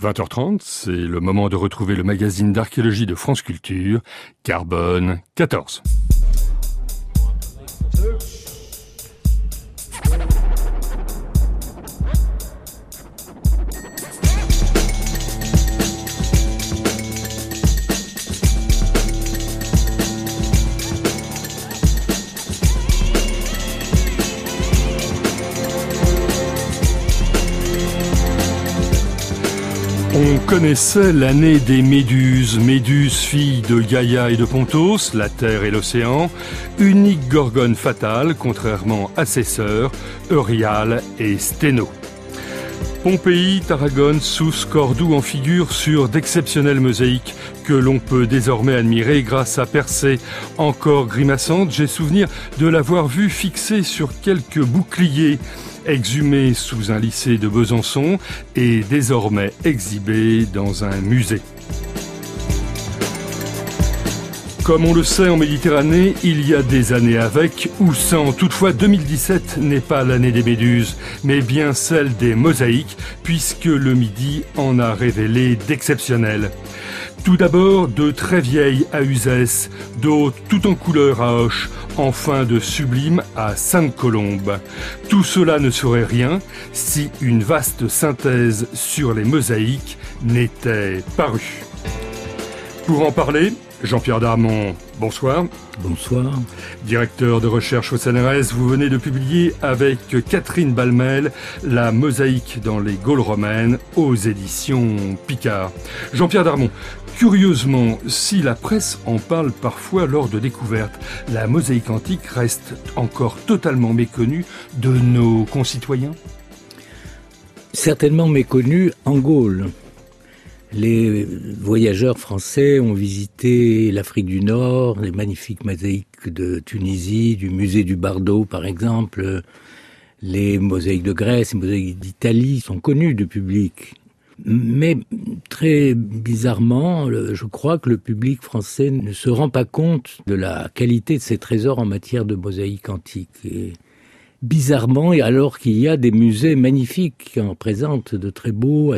20h30, c'est le moment de retrouver le magazine d'archéologie de France Culture, Carbone 14. On connaissait l'année des Méduses, Méduse, fille de Gaïa et de Pontos, la terre et l'océan, unique gorgone fatale, contrairement à ses sœurs, Euryale et Sténo. Pompéi, Tarragone, Sousse, Cordoue en figurent sur d'exceptionnelles mosaïques que l'on peut désormais admirer grâce à Persée. Encore grimaçante, j'ai souvenir de l'avoir vue fixée sur quelques boucliers, exhumée sous un lycée de Besançon et désormais exhibée dans un musée. Comme on le sait en Méditerranée, il y a des années avec ou sans. Toutefois, 2017 n'est pas l'année des Méduses, mais bien celle des mosaïques, puisque le Midi en a révélé d'exceptionnelles. Tout d'abord, de très vieilles à Uzès, d'autres tout en couleur à Auch, enfin de sublimes à Sainte-Colombe. Tout cela ne serait rien si une vaste synthèse sur les mosaïques n'était parue. Pour en parler, Jean-Pierre Darmon, bonsoir. Bonsoir. Directeur de recherche au CNRS, vous venez de publier avec Catherine Balmel La mosaïque dans les Gaules romaines aux éditions Picard. Jean-Pierre Darmon, curieusement, si la presse en parle parfois lors de découvertes, la mosaïque antique reste encore totalement méconnue de nos concitoyens ? Certainement méconnue en Gaule. Les voyageurs français ont visité l'Afrique du Nord, les magnifiques mosaïques de Tunisie, du musée du Bardo par exemple. Les mosaïques de Grèce, les mosaïques d'Italie sont connues du public. Mais très bizarrement, je crois que le public français ne se rend pas compte de la qualité de ces trésors en matière de mosaïque antique. Et bizarrement, alors qu'il y a des musées magnifiques qui en présentent de très beaux à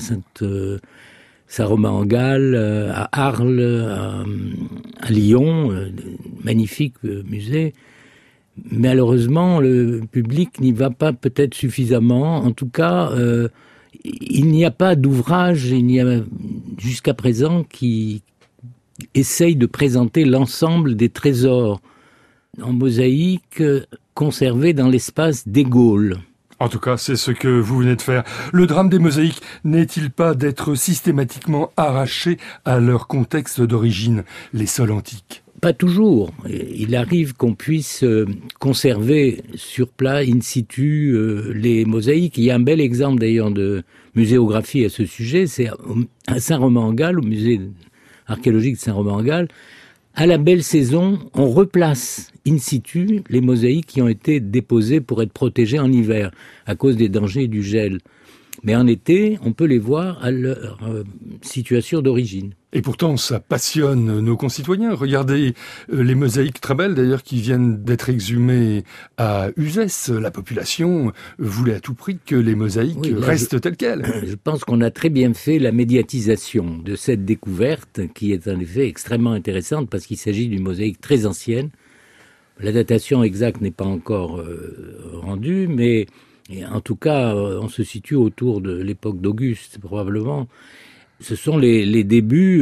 Saint-Romain-en-Galles, à Arles, à Lyon, magnifiques musées. Malheureusement, le public n'y va pas peut-être suffisamment. En tout cas, il n'y a pas d'ouvrage, jusqu'à présent, qui essaye de présenter l'ensemble des trésors en mosaïque conservés dans l'espace des Gaules. En tout cas, c'est ce que vous venez de faire. Le drame des mosaïques n'est-il pas d'être systématiquement arrachés à leur contexte d'origine, les sols antiques ? Pas toujours. Il arrive qu'on puisse conserver sur place, in situ, les mosaïques. Il y a un bel exemple d'ailleurs de muséographie à ce sujet, c'est à Saint-Romain-en-Galles, au musée archéologique de Saint-Romain-en-Galles. À la belle saison, on replace in situ les mosaïques qui ont été déposées pour être protégées en hiver, à cause des dangers du gel. Mais en été, on peut les voir à leur situation d'origine. Et pourtant, ça passionne nos concitoyens. Regardez les mosaïques très belles, d'ailleurs, qui viennent d'être exhumées à Uzès. La population voulait à tout prix que les mosaïques restent telles quelles. Je pense qu'on a très bien fait la médiatisation de cette découverte, qui est en effet extrêmement intéressante, parce qu'il s'agit d'une mosaïque très ancienne. La datation exacte n'est pas encore rendue, mais en tout cas, on se situe autour de l'époque d'Auguste, probablement. Ce sont les débuts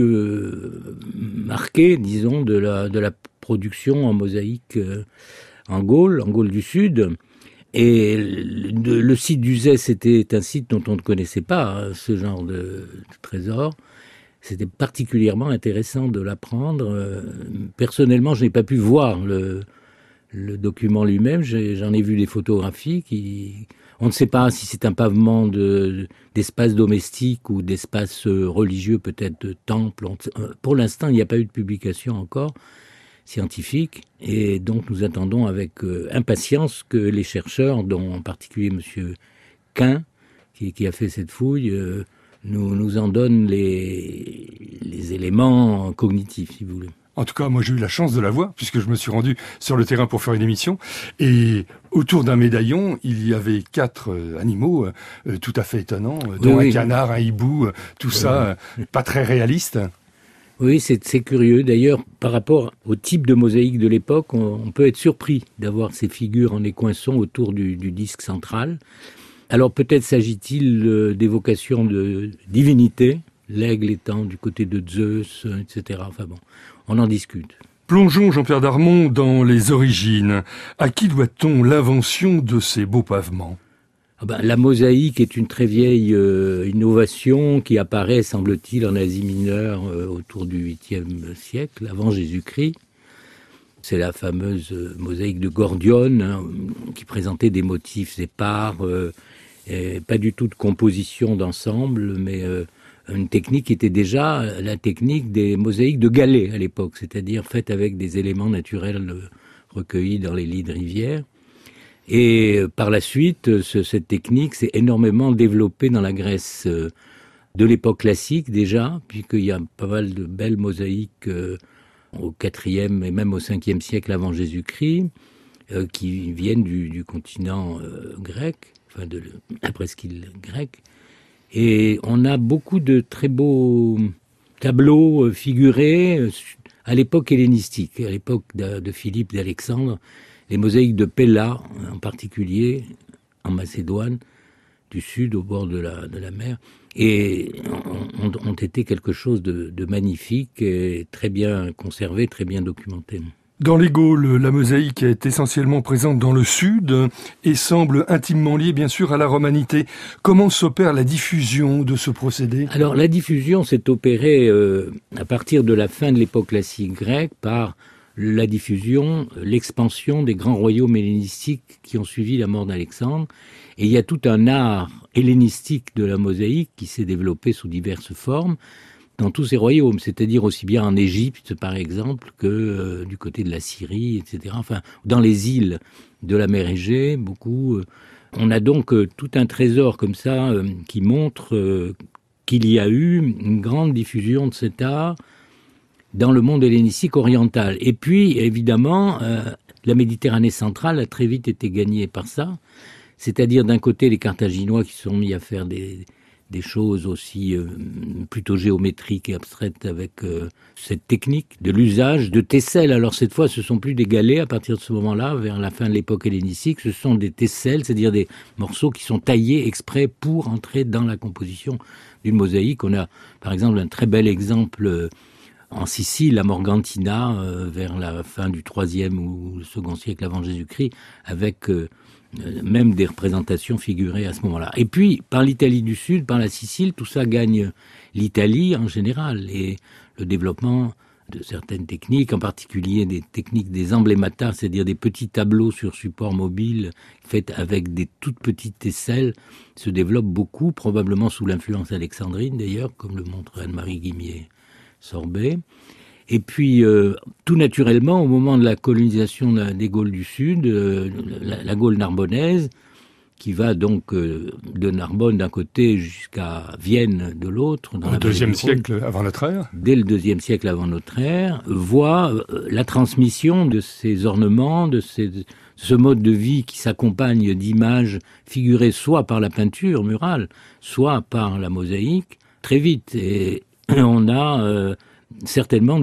marqués, disons, de la production en mosaïque en Gaule du Sud. Et le site d'Uzès était un site dont on ne connaissait pas ce genre de trésor. C'était particulièrement intéressant de l'apprendre. Personnellement, je n'ai pas pu voir le document lui-même. J'en ai vu des photographies on ne sait pas si c'est un pavement d'espace domestique ou d'espace religieux, peut-être de temple. Pour l'instant, il n'y a pas eu de publication encore scientifique. Et donc, nous attendons avec impatience que les chercheurs, dont en particulier M. Quin, qui a fait cette fouille, nous en donnent les éléments cognitifs, si vous voulez. En tout cas, moi j'ai eu la chance de la voir, puisque je me suis rendu sur le terrain pour faire une émission. Et autour d'un médaillon, il y avait 4 animaux tout à fait étonnants, dont un canard, un hibou, tout ça, pas très réaliste. Oui, c'est curieux. D'ailleurs, par rapport au type de mosaïque de l'époque, on peut être surpris d'avoir ces figures en écoinçon autour du disque central. Alors peut-être s'agit-il d'évocations de divinités, l'aigle étant du côté de Zeus, etc. Enfin bon, on en discute. Plongeons, Jean-Pierre Darmon, dans les origines. À qui doit-on l'invention de ces beaux pavements ? La mosaïque est une très vieille innovation qui apparaît, semble-t-il, en Asie mineure autour du 8e siècle, avant Jésus-Christ. C'est la fameuse mosaïque de Gordione, qui présentait des motifs épars, et pas du tout de composition d'ensemble, mais une technique qui était déjà la technique des mosaïques de galets à l'époque, c'est-à-dire faites avec des éléments naturels recueillis dans les lits de rivière. Et par la suite, cette technique s'est énormément développée dans la Grèce de l'époque classique déjà, puisqu'il y a pas mal de belles mosaïques au IVe et même au Ve siècle avant Jésus-Christ, qui viennent du continent grec, enfin de la presqu'île grecque. Et on a beaucoup de très beaux tableaux figurés à l'époque hellénistique, à l'époque de Philippe d'Alexandre. Les mosaïques de Pella, en particulier, en Macédoine, du sud, au bord de la mer, et ont été quelque chose de magnifique, et très bien conservé, très bien documenté. Dans les Gaules, la mosaïque est essentiellement présente dans le sud et semble intimement liée, bien sûr, à la romanité. Comment s'opère la diffusion de ce procédé ? Alors, la diffusion s'est opérée à partir de la fin de l'époque classique grecque par la diffusion, l'expansion des grands royaumes hellénistiques qui ont suivi la mort d'Alexandre. Et il y a tout un art hellénistique de la mosaïque qui s'est développé sous diverses formes dans tous ces royaumes, c'est-à-dire aussi bien en Égypte, par exemple, que du côté de la Syrie, etc. Enfin, dans les îles de la mer Égée, beaucoup. On a donc tout un trésor comme ça qui montre qu'il y a eu une grande diffusion de cet art dans le monde hellénistique oriental. Et puis, évidemment, la Méditerranée centrale a très vite été gagnée par ça. C'est-à-dire, d'un côté, les Carthaginois qui se sont mis à faire des choses aussi plutôt géométriques et abstraites avec cette technique de l'usage de tesselles. Alors, cette fois, ce ne sont plus des galets à partir de ce moment-là, vers la fin de l'époque hellénistique. Ce sont des tesselles, c'est-à-dire des morceaux qui sont taillés exprès pour entrer dans la composition d'une mosaïque. On a, par exemple, un très bel exemple en Sicile, à Morgantina, vers la fin du IIIe ou le second siècle avant Jésus-Christ, avec même des représentations figurées à ce moment-là. Et puis, par l'Italie du Sud, par la Sicile, tout ça gagne l'Italie en général. Et le développement de certaines techniques, en particulier des techniques des emblémata, c'est-à-dire des petits tableaux sur support mobile, faits avec des toutes petites aisselles, se développe beaucoup, probablement sous l'influence alexandrine d'ailleurs, comme le montre Anne-Marie Guimier-Sorbet. Et puis, tout naturellement, au moment de la colonisation des Gaules du Sud, la Gaule narbonnaise, qui va donc de Narbonne d'un côté jusqu'à Vienne de l'autre. Au IIe siècle avant notre ère. Dès le IIe siècle avant notre ère, voit la transmission de ces ornements, de ce mode de vie qui s'accompagne d'images figurées soit par la peinture murale, soit par la mosaïque, très vite. Et on a certainement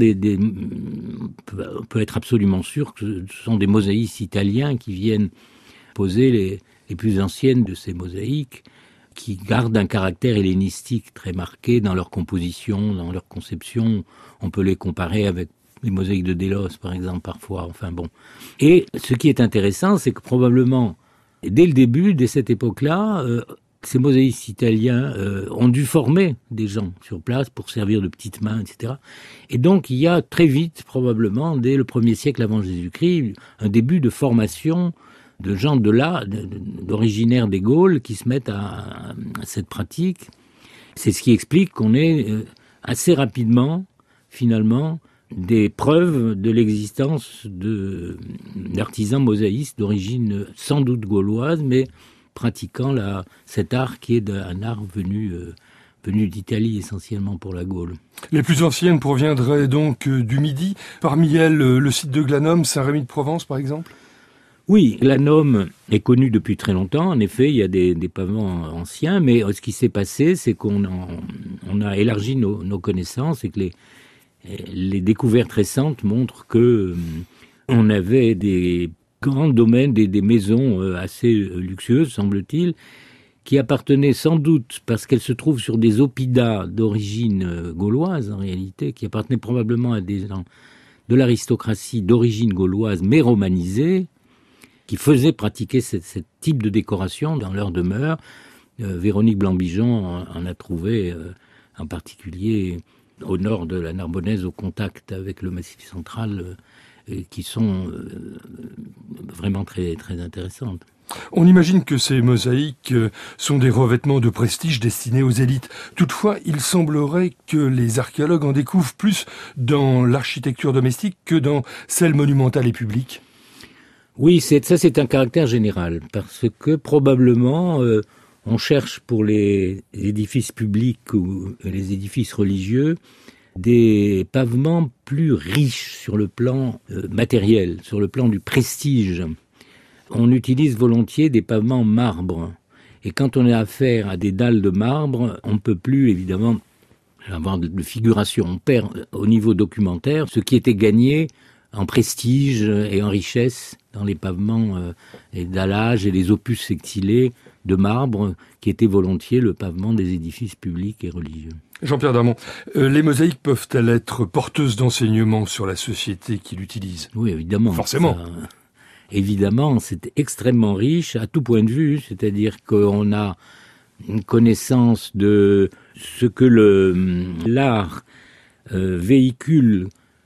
on peut être absolument sûr que ce sont des mosaïques italiens qui viennent poser les plus anciennes de ces mosaïques, qui gardent un caractère hellénistique très marqué dans leur composition, dans leur conception. On peut les comparer avec les mosaïques de Délos, par exemple, parfois. Enfin bon. Et ce qui est intéressant, c'est que probablement, dès le début, dès cette époque-là, ces mosaïques italiens ont dû former des gens sur place pour servir de petites mains, etc. Et donc, il y a très vite, probablement, dès le 1er siècle avant Jésus-Christ, un début de formation de gens de là, d'originaires des Gaules, qui se mettent à cette pratique. C'est ce qui explique qu'on ait assez rapidement, finalement, des preuves de l'existence d'artisans mosaïstes d'origine sans doute gauloise, mais pratiquant cet art qui est un art venu venues d'Italie essentiellement pour la Gaule. Les plus anciennes proviendraient donc du Midi. Parmi elles, le site de Glanum, Saint-Rémy-de-Provence par exemple ? Oui, Glanum est connu depuis très longtemps. En effet, il y a des pavements anciens, mais ce qui s'est passé, c'est qu'on a élargi nos connaissances et que les découvertes récentes montrent que on avait des grands domaines, des maisons assez luxueuses, semble-t-il, qui appartenaient sans doute, parce qu'elles se trouvent sur des oppidas d'origine gauloise en réalité, qui appartenaient probablement à des gens de l'aristocratie d'origine gauloise, mais romanisée, qui faisaient pratiquer ce type de décoration dans leur demeure. Véronique Blanc-Bigeon en a trouvé en particulier au nord de la Narbonnaise, au contact avec le Massif central, qui sont vraiment très, très intéressantes. On imagine que ces mosaïques sont des revêtements de prestige destinés aux élites. Toutefois, il semblerait que les archéologues en découvrent plus dans l'architecture domestique que dans celle monumentale et publique. Oui, c'est un caractère général, parce que probablement on cherche pour les édifices publics ou les édifices religieux des pavements plus riches sur le plan matériel, sur le plan du prestige. On utilise volontiers des pavements marbre. Et quand on a affaire à des dalles de marbre, on ne peut plus évidemment avoir de figuration. On perd au niveau documentaire ce qui était gagné en prestige et en richesse dans les pavements et dallages et les opus sectilés de marbre qui étaient volontiers le pavement des édifices publics et religieux. Jean-Pierre Darmon, les mosaïques peuvent-elles être porteuses d'enseignements sur la société qui l'utilise ? Oui, évidemment. Forcément. Évidemment, c'est extrêmement riche à tout point de vue, c'est-à-dire qu'on a une connaissance de ce que l'art véhicule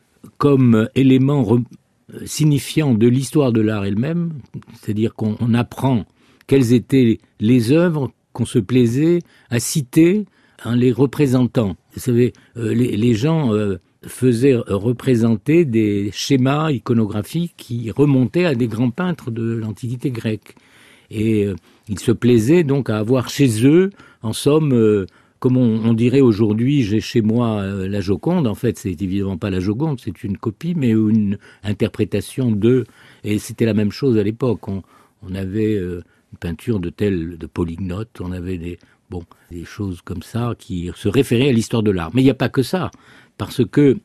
comme élément signifiant de l'histoire de l'art elle-même, c'est-à-dire qu'on apprend quelles étaient les œuvres qu'on se plaisait à citer en les représentant. Vous savez, les gens faisaient représenter des schémas iconographiques qui remontaient à des grands peintres de l'Antiquité grecque. Et ils se plaisaient donc à avoir chez eux, en somme, comme on dirait aujourd'hui, j'ai chez moi la Joconde. En fait, c'est évidemment pas la Joconde, c'est une copie, mais une interprétation de... Et c'était la même chose à l'époque. On avait une peinture de Polygnote, on avait des choses comme ça qui se référaient à l'histoire de l'art. Mais il n'y a pas que ça, parce que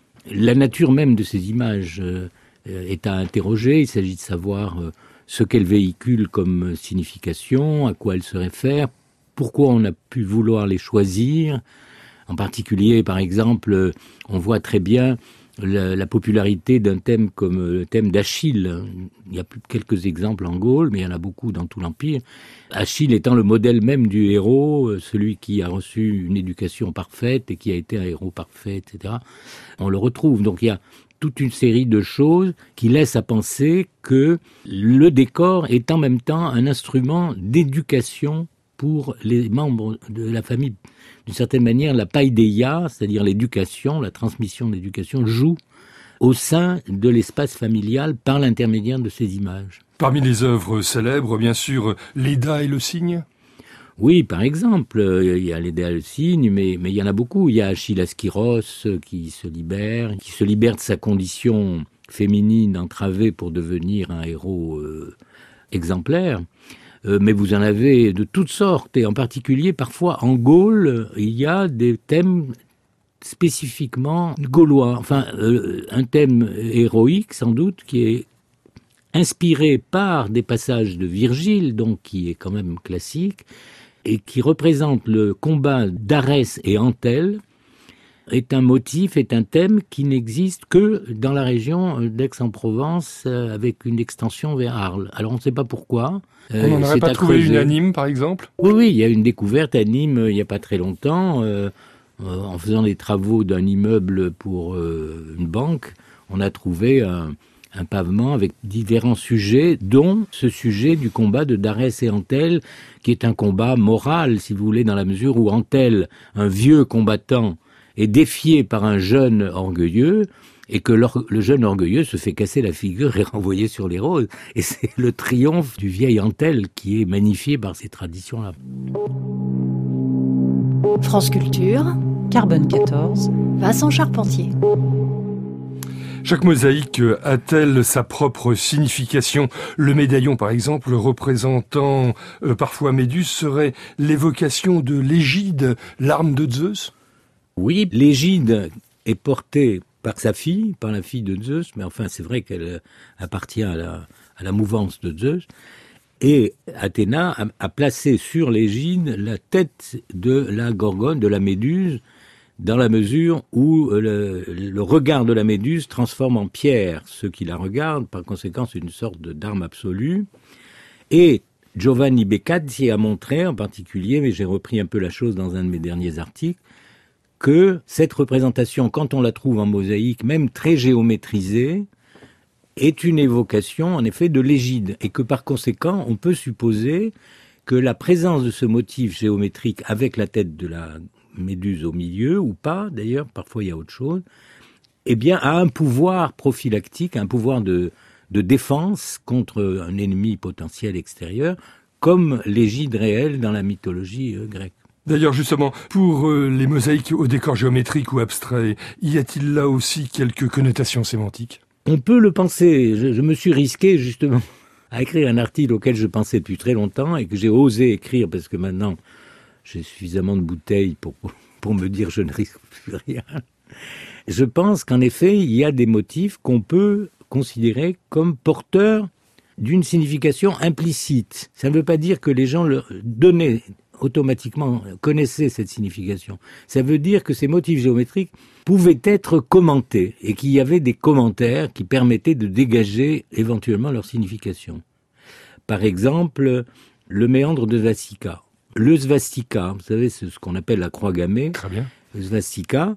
la nature même de ces images est à interroger. Il s'agit de savoir ce qu'elles véhiculent comme signification, à quoi elles se réfèrent, pourquoi on a pu vouloir les choisir. En particulier, par exemple, on voit très bien la popularité d'un thème comme le thème d'Achille. Il y a quelques exemples en Gaule, mais il y en a beaucoup dans tout l'Empire. Achille étant le modèle même du héros, celui qui a reçu une éducation parfaite et qui a été un héros parfait, etc. On le retrouve. Donc il y a toute une série de choses qui laissent à penser que le décor est en même temps un instrument d'éducation pour les membres de la famille. D'une certaine manière, la paideia, c'est-à-dire l'éducation, la transmission d'éducation, joue au sein de l'espace familial par l'intermédiaire de ces images. Parmi les œuvres célèbres, bien sûr, l'Eda et le cygne. Oui, par exemple, il y a l'Eda et le cygne, mais il y en a beaucoup. Il y a Achille Askyros qui se libère de sa condition féminine entravée pour devenir un héros exemplaire. Mais vous en avez de toutes sortes, et en particulier, parfois, en Gaule, il y a des thèmes spécifiquement gaulois. Enfin, un thème héroïque, sans doute, qui est inspiré par des passages de Virgile, donc qui est quand même classique, et qui représente le combat d'Arès et Antel, est un motif, est un thème qui n'existe que dans la région d'Aix-en-Provence, avec une extension vers Arles. Alors on ne sait pas pourquoi. On n'en aurait pas trouvé une à Nîmes, par exemple ? Oui, il y a une découverte à Nîmes il n'y a pas très longtemps. En faisant des travaux d'un immeuble pour une banque, on a trouvé un pavement avec différents sujets, dont ce sujet du combat de Darès et Antel, qui est un combat moral, si vous voulez, dans la mesure où Antel, un vieux combattant, est défié par un jeune orgueilleux, et que le jeune orgueilleux se fait casser la figure et renvoyer sur les roses. Et c'est le triomphe du vieil Antel qui est magnifié par ces traditions-là. France Culture, Carbone 14, Vincent Charpentier. Chaque mosaïque a-t-elle sa propre signification? Le médaillon, par exemple, représentant parfois Méduse, serait l'évocation de l'égide, l'arme de Zeus? Oui, l'égide est portée par sa fille, par la fille de Zeus, mais enfin c'est vrai qu'elle appartient à la mouvance de Zeus. Et Athéna a placé sur l'égide la tête de la Gorgone, de la Méduse, dans la mesure où le regard de la Méduse transforme en pierre ceux qui la regardent, par conséquent c'est une sorte d'arme absolue. Et Giovanni Beccazzi a montré en particulier, mais j'ai repris un peu la chose dans un de mes derniers articles, que cette représentation, quand on la trouve en mosaïque, même très géométrisée, est une évocation en effet de l'égide, et que par conséquent on peut supposer que la présence de ce motif géométrique avec la tête de la Méduse au milieu, ou pas d'ailleurs, parfois il y a autre chose, eh bien a un pouvoir prophylactique, un pouvoir de défense contre un ennemi potentiel extérieur, comme l'égide réelle dans la mythologie grecque. D'ailleurs, justement, pour les mosaïques au décor géométrique ou abstrait, y a-t-il là aussi quelques connotations sémantiques? On peut le penser. Je me suis risqué justement à écrire un article auquel je pensais depuis très longtemps et que j'ai osé écrire parce que maintenant j'ai suffisamment de bouteilles pour me dire je ne risque plus rien. Je pense qu'en effet, il y a des motifs qu'on peut considérer comme porteurs d'une signification implicite. Ça ne veut pas dire que les gens leur donnaient automatiquement, connaissaient cette signification. Ça veut dire que ces motifs géométriques pouvaient être commentés et qu'il y avait des commentaires qui permettaient de dégager éventuellement leur signification. Par exemple, le méandre de svastika. Le svastika, vous savez, c'est ce qu'on appelle la croix gammée. Très bien. Le svastika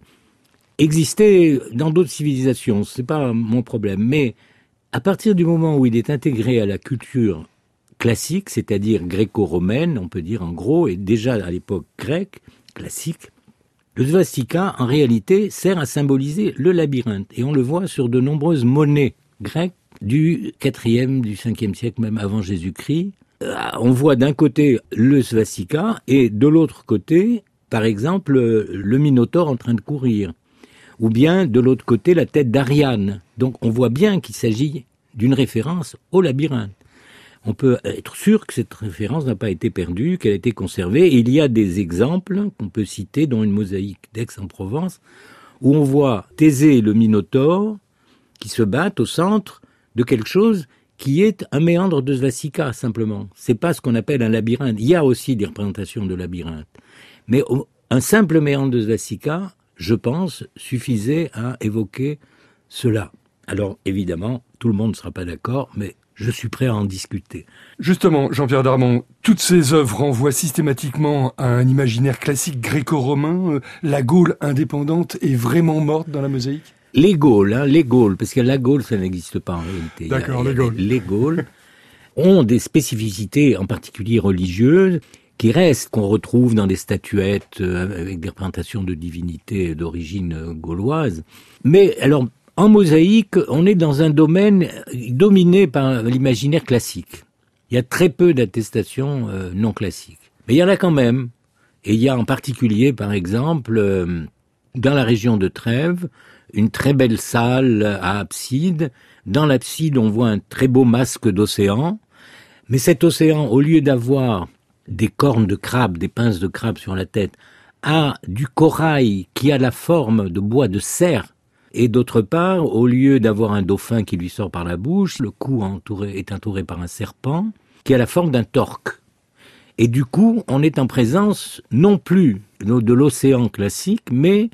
existait dans d'autres civilisations, c'est pas mon problème, mais à partir du moment où il est intégré à la culture classique, c'est-à-dire gréco-romaine, on peut dire en gros, et déjà à l'époque grecque, classique, le svastika, en réalité, sert à symboliser le labyrinthe. Et on le voit sur de nombreuses monnaies grecques du 4e, du 5e siècle, même avant Jésus-Christ. On voit d'un côté le svastika et de l'autre côté, par exemple, le Minotaure en train de courir. Ou bien, de l'autre côté, la tête d'Ariane. Donc on voit bien qu'il s'agit d'une référence au labyrinthe. On peut être sûr que cette référence n'a pas été perdue, qu'elle a été conservée. Et il y a des exemples qu'on peut citer, dont une mosaïque d'Aix-en-Provence, où on voit Thésée et le Minotaure qui se battent au centre de quelque chose qui est un méandre de svastika, simplement. C'est pas ce qu'on appelle un labyrinthe. Il y a aussi des représentations de labyrinthe. Mais un simple méandre de svastika, je pense, suffisait à évoquer cela. Alors, évidemment, tout le monde ne sera pas d'accord, mais je suis prêt à en discuter. Justement, Jean-Pierre Darmon, toutes ces œuvres renvoient systématiquement à un imaginaire classique gréco-romain. La Gaule indépendante est vraiment morte dans la mosaïque? Les Gaules, parce que la Gaule, ça n'existe pas en réalité. D'accord, les Gaules. Les Gaules ont des spécificités, en particulier religieuses, qui restent, qu'on retrouve dans des statuettes avec des représentations de divinités d'origine gauloise. Mais alors, en mosaïque, on est dans un domaine dominé par l'imaginaire classique. Il y a très peu d'attestations non classiques. Mais il y en a quand même. Et il y a en particulier, par exemple, dans la région de Trèves, une très belle salle à abside. Dans l'abside, on voit un très beau masque d'océan. Mais cet océan, au lieu d'avoir des cornes de crabe, des pinces de crabe sur la tête, a du corail qui a la forme de bois de cerf. Et d'autre part, au lieu d'avoir un dauphin qui lui sort par la bouche, le cou est entouré par un serpent qui a la forme d'un torque. Et du coup, on est en présence non plus de l'océan classique, mais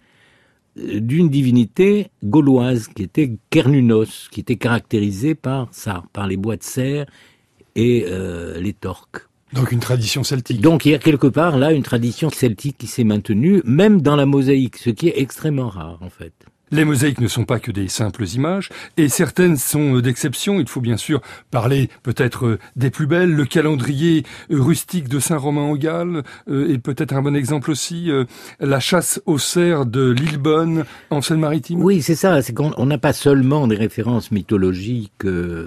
d'une divinité gauloise qui était Kernunos, qui était caractérisée par ça, par les bois de cerf et les torques. Donc une tradition celtique. Donc il y a quelque part là une tradition celtique qui s'est maintenue, même dans la mosaïque, ce qui est extrêmement rare en fait. Les mosaïques ne sont pas que des simples images, et certaines sont d'exception. Il faut bien sûr parler peut-être des plus belles. Le calendrier rustique de Saint-Romain-en-Galles est peut-être un bon exemple aussi. La chasse aux cerfs de Lillebonne en Seine-Maritime. Oui, c'est ça. C'est qu'on n'a pas seulement des références mythologiques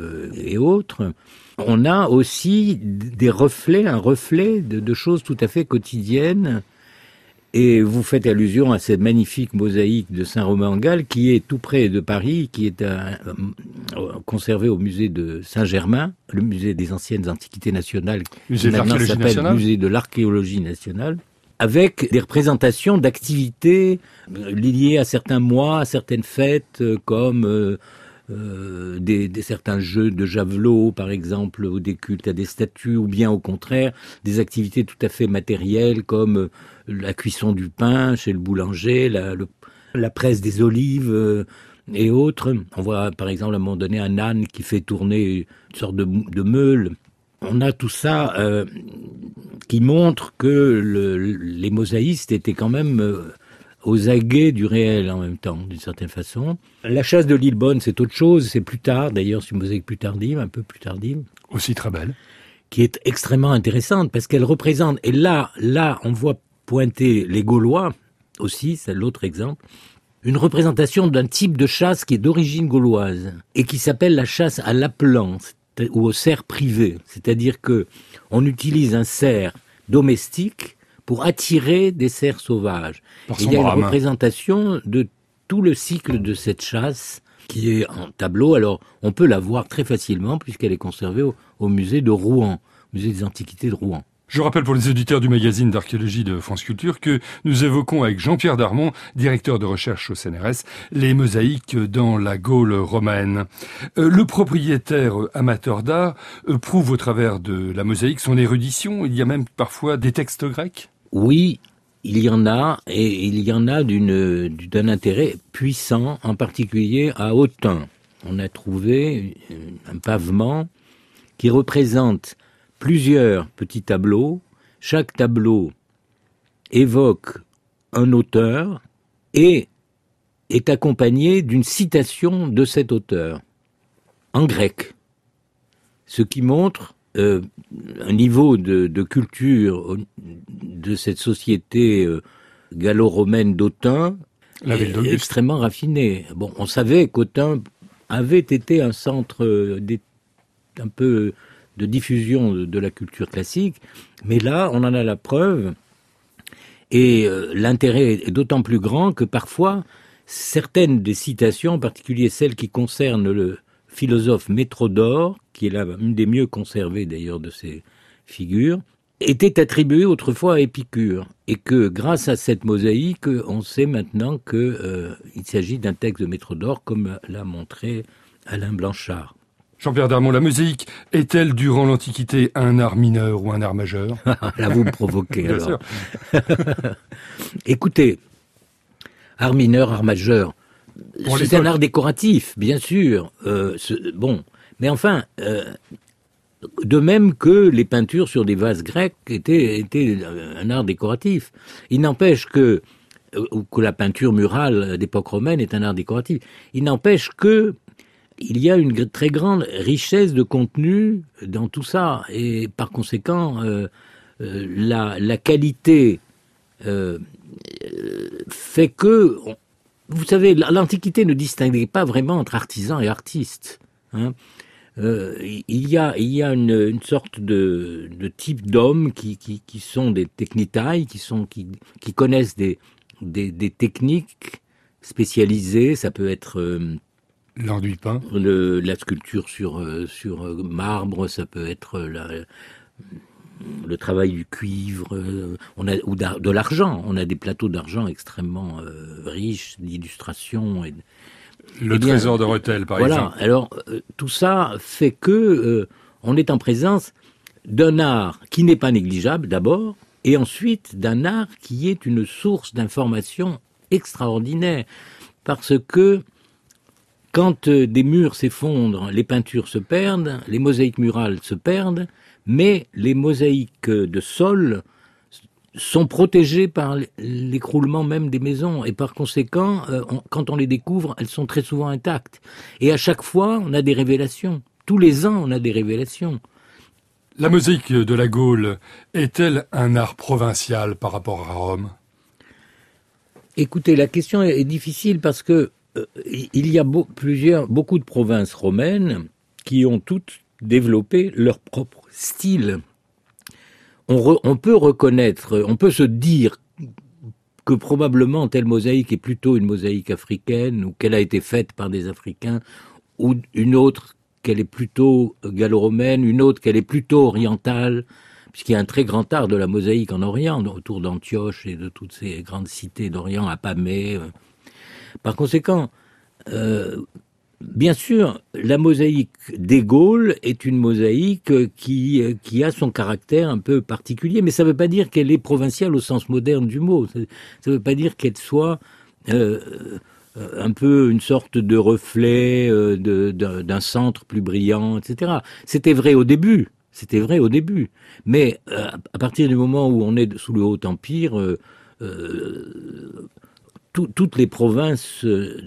et autres. On a aussi des reflets, un reflet de choses tout à fait quotidiennes. Et vous faites allusion à cette magnifique mosaïque de Saint-Romain-en-Galles qui est tout près de Paris, qui est conservée au musée de Saint-Germain, le musée des anciennes antiquités nationales, musée qui maintenant s'appelle musée de l'archéologie nationale, avec des représentations d'activités liées à certains mois, à certaines fêtes, comme certains jeux de javelot, par exemple, ou des cultes à des statues, ou bien au contraire, des activités tout à fait matérielles, comme la cuisson du pain chez le boulanger, la presse des olives et autres. On voit par exemple à un moment donné un âne qui fait tourner une sorte de meule. On a tout ça qui montre que les mosaïstes étaient quand même aux aguets du réel en même temps, d'une certaine façon. La chasse de Lillebonne, c'est autre chose, c'est plus tard, d'ailleurs, c'est une mosaïque plus tardive, un peu plus tardive. Aussi très belle. Qui est extrêmement intéressante, parce qu'elle représente, et là, on voit pointer les Gaulois, aussi, c'est l'autre exemple, une représentation d'un type de chasse qui est d'origine gauloise, et qui s'appelle la chasse à l'appelant, ou au cerf privé. C'est-à-dire que on utilise un cerf domestique pour attirer des cerfs sauvages. Et il y a une représentation de tout le cycle de cette chasse qui est en tableau. Alors, on peut la voir très facilement puisqu'elle est conservée au musée de Rouen, musée des Antiquités de Rouen. Je rappelle pour les auditeurs du magazine d'archéologie de France Culture que nous évoquons avec Jean-Pierre Darmon, directeur de recherche au CNRS, les mosaïques dans la Gaule romaine. Le propriétaire amateur d'art prouve au travers de la mosaïque son érudition. Il y a même parfois des textes grecs. Oui, il y en a, et il y en a d'un intérêt puissant, en particulier à Autun. On a trouvé un pavement qui représente plusieurs petits tableaux. Chaque tableau évoque un auteur et est accompagné d'une citation de cet auteur en grec. Ce qui montre un niveau de culture de cette société gallo-romaine d'Autun extrêmement raffiné. Bon, on savait qu'Autun avait été un centre un peu de diffusion de la culture classique, mais là, on en a la preuve, et l'intérêt est d'autant plus grand que parfois, certaines des citations, en particulier celles qui concernent le philosophe Métrodore, qui est une des mieux conservées d'ailleurs de ces figures, étaient attribuées autrefois à Épicure, et que grâce à cette mosaïque, on sait maintenant qu'il s'agit d'un texte de Métrodore, comme l'a montré Alain Blanchard. Jean-Pierre Darmon, la mosaïque est-elle durant l'Antiquité un art mineur ou un art majeur ? Là, vous me provoquez. Bien alors. sûr. Écoutez, art mineur, art majeur, c'est un art décoratif, bien sûr. Mais enfin, de même que les peintures sur des vases grecs étaient un art décoratif. Il n'empêche que la peinture murale d'époque romaine est un art décoratif. Il n'empêche que il y a une très grande richesse de contenu dans tout ça, et par conséquent, la qualité fait que, vous savez, l'Antiquité ne distinguait pas vraiment entre artisans et artistes. Hein. Il y a une sorte de type d'hommes qui sont des technitai, qui connaissent des techniques spécialisées. Ça peut être l'enduit peint, la sculpture sur marbre, ça peut être le travail du cuivre, ou de l'argent. On a des plateaux d'argent extrêmement riches d'illustrations. Le trésor de Rethel, par exemple. Voilà. Alors tout ça fait que on est en présence d'un art qui n'est pas négligeable d'abord, et ensuite d'un art qui est une source d'information extraordinaire, parce que quand des murs s'effondrent, les peintures se perdent, les mosaïques murales se perdent, mais les mosaïques de sol sont protégées par l'écroulement même des maisons. Et par conséquent, quand on les découvre, elles sont très souvent intactes. Et à chaque fois, on a des révélations. Tous les ans, on a des révélations. La mosaïque de la Gaule est-elle un art provincial par rapport à Rome ? Écoutez, la question est difficile parce que il y a beaucoup de provinces romaines qui ont toutes développé leur propre style. On peut reconnaître, on peut se dire que probablement telle mosaïque est plutôt une mosaïque africaine, ou qu'elle a été faite par des Africains, ou une autre qu'elle est plutôt gallo-romaine, une autre qu'elle est plutôt orientale, puisqu'il y a un très grand art de la mosaïque en Orient, autour d'Antioche et de toutes ces grandes cités d'Orient, Apamée. Par conséquent, bien sûr, la mosaïque des Gaules est une mosaïque qui a son caractère un peu particulier, mais ça ne veut pas dire qu'elle est provinciale au sens moderne du mot. Ça ne veut pas dire qu'elle soit un peu une sorte de reflet d'un centre plus brillant, etc. C'était vrai au début. Mais à partir du moment où on est sous le Haut Empire, toutes les provinces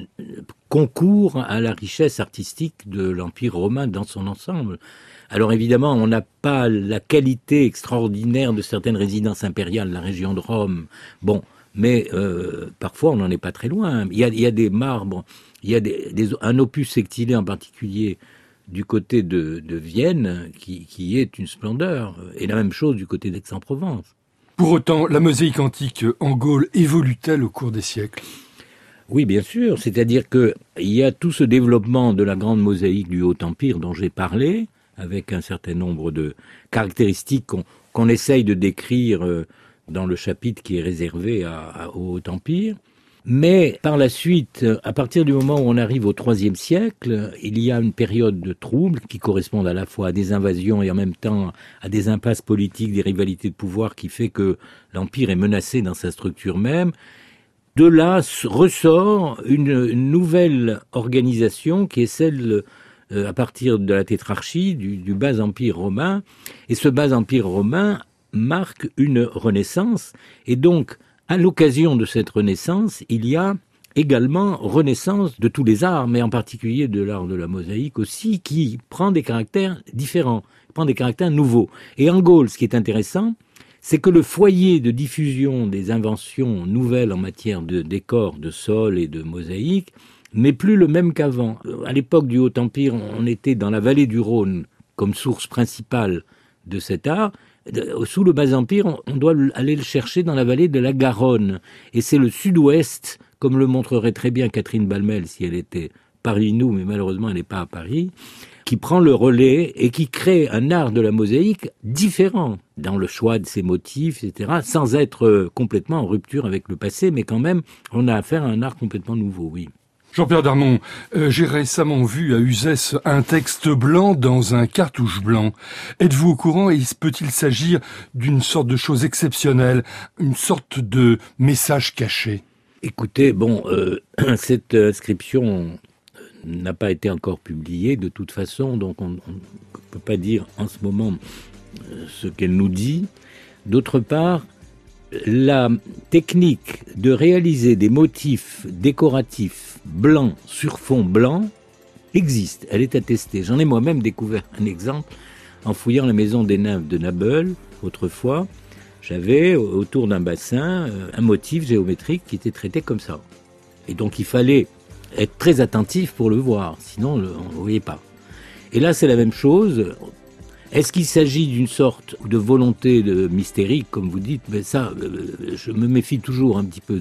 concourent à la richesse artistique de l'Empire romain dans son ensemble. Alors évidemment, on n'a pas la qualité extraordinaire de certaines résidences impériales, la région de Rome. Bon, mais parfois on n'en est pas très loin. Il y a des marbres, il y a un opus sectilé en particulier du côté de Vienne qui est une splendeur, et la même chose du côté d'Aix-en-Provence. Pour autant, la mosaïque antique en Gaule évolue-t-elle au cours des siècles ? Oui, bien sûr. C'est-à-dire qu'il y a tout ce développement de la grande mosaïque du Haut Empire dont j'ai parlé, avec un certain nombre de caractéristiques qu'on essaye de décrire dans le chapitre qui est réservé au Haut Empire. Mais par la suite, à partir du moment où on arrive au IIIe siècle, il y a une période de troubles qui correspondent à la fois à des invasions et en même temps à des impasses politiques, des rivalités de pouvoir qui fait que l'Empire est menacé dans sa structure même. De là ressort une nouvelle organisation qui est celle à partir de la tétrarchie du bas empire romain. Et ce bas empire romain marque une renaissance. Et donc, à l'occasion de cette renaissance, il y a également renaissance de tous les arts, mais en particulier de l'art de la mosaïque aussi, qui prend des caractères différents, prend des caractères nouveaux. Et en Gaule, ce qui est intéressant, c'est que le foyer de diffusion des inventions nouvelles en matière de décors, de sol et de mosaïque n'est plus le même qu'avant. À l'époque du Haut Empire, on était dans la vallée du Rhône comme source principale de cet art. Sous le Bas Empire, on doit aller le chercher dans la vallée de la Garonne. Et c'est le sud-ouest, comme le montrerait très bien Catherine Balmel si elle était parmi nous, mais malheureusement elle n'est pas à Paris, qui prend le relais et qui crée un art de la mosaïque différent dans le choix de ses motifs, etc., sans être complètement en rupture avec le passé, mais quand même, on a affaire à un art complètement nouveau, oui. Jean-Pierre Darmon, j'ai récemment vu à Uzès un texte blanc dans un cartouche blanc. Êtes-vous au courant et peut-il s'agir d'une sorte de chose exceptionnelle, une sorte de message caché ? Écoutez, cette inscription n'a pas été encore publiée de toute façon, donc on ne peut pas dire en ce moment ce qu'elle nous dit. D'autre part, la technique de réaliser des motifs décoratifs blancs sur fond blanc existe, elle est attestée. J'en ai moi-même découvert un exemple en fouillant la maison des nymphes de Nabeul. Autrefois, j'avais autour d'un bassin un motif géométrique qui était traité comme ça. Et donc il fallait être très attentif pour le voir, sinon on ne le voyait pas. Et là c'est la même chose. Est-ce qu'il s'agit d'une sorte de volonté mystérique, comme vous dites ? Mais ça, je me méfie toujours un petit peu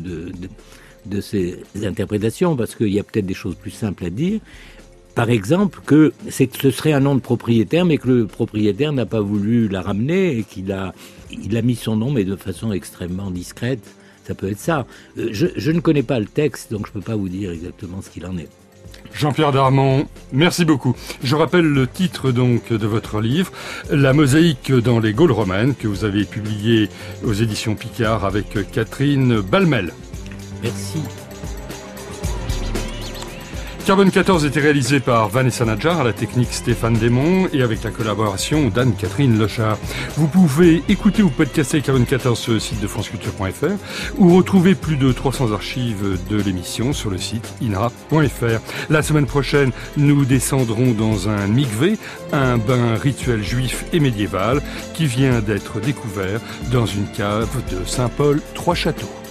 de ces interprétations, parce qu'il y a peut-être des choses plus simples à dire. Par exemple, que ce serait un nom de propriétaire, mais que le propriétaire n'a pas voulu la ramener et qu'il a mis son nom, mais de façon extrêmement discrète. Ça peut être ça. Je ne connais pas le texte, donc je ne peux pas vous dire exactement ce qu'il en est. Jean-Pierre Darmon, merci beaucoup. Je rappelle le titre donc de votre livre, La mosaïque dans les Gaules romaines, que vous avez publié aux éditions Picard avec Catherine Balmel. Merci. Carbone 14 était réalisé par Vanessa Nadjar, à la technique Stéphane Desmond et avec la collaboration d'Anne-Catherine Lochard. Vous pouvez écouter ou podcaster Carbone 14 sur le site de franceculture.fr ou retrouver plus de 300 archives de l'émission sur le site inra.fr. La semaine prochaine, nous descendrons dans un mikvé, un bain rituel juif et médiéval qui vient d'être découvert dans une cave de Saint-Paul, Trois-Châteaux.